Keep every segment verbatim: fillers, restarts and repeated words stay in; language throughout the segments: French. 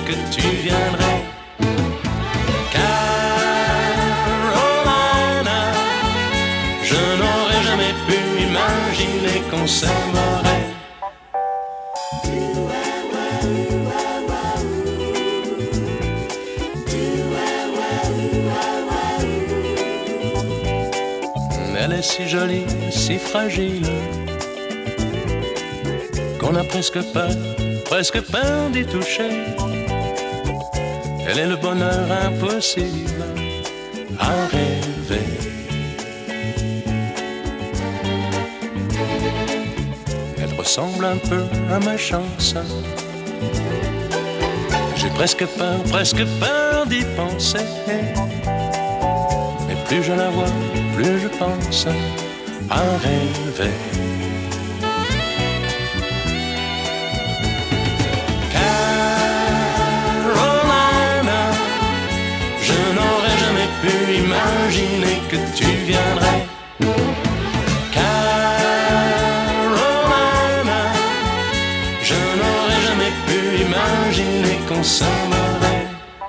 que tu viendrais. Carolina, je n'aurais jamais pu imaginer qu'on s'aimerait. Elle est si jolie, si fragile, qu'on a presque peur, presque peur d'y toucher. Elle est le bonheur impossible à rêver. Elle ressemble un peu à ma chance. J'ai presque peur, presque peur d'y penser. Mais plus je la vois, plus je pense à rêver. Carolina, je n'aurais jamais pu imaginer que tu viendrais. Carolina, je n'aurais jamais pu imaginer qu'on s'aimerait.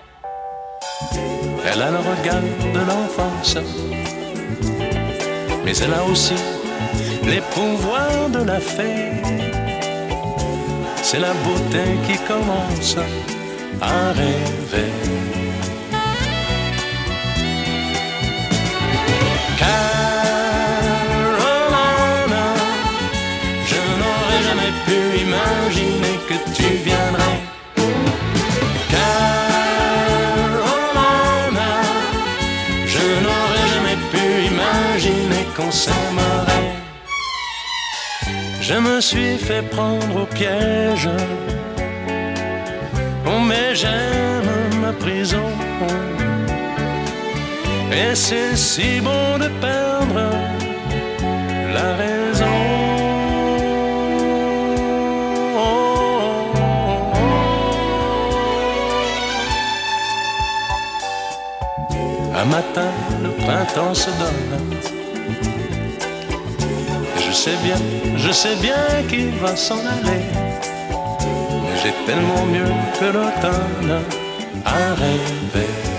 Elle a le regard de l'enfance, mais elle a aussi les pouvoirs de la fée. C'est la beauté qui commence à rêver. Carolina, je n'aurais jamais pu imaginer que tu viendrais. Carolina, je n'aurais jamais pu imaginer qu'on s'aimerait. Je me suis fait prendre au piège. Oh mais j'aime ma prison. Et c'est si bon de perdre la raison. Un matin, le printemps se donne. Je sais bien, je sais bien qu'il va s'en aller. Mais j'ai tellement mieux que l'automne à rêver.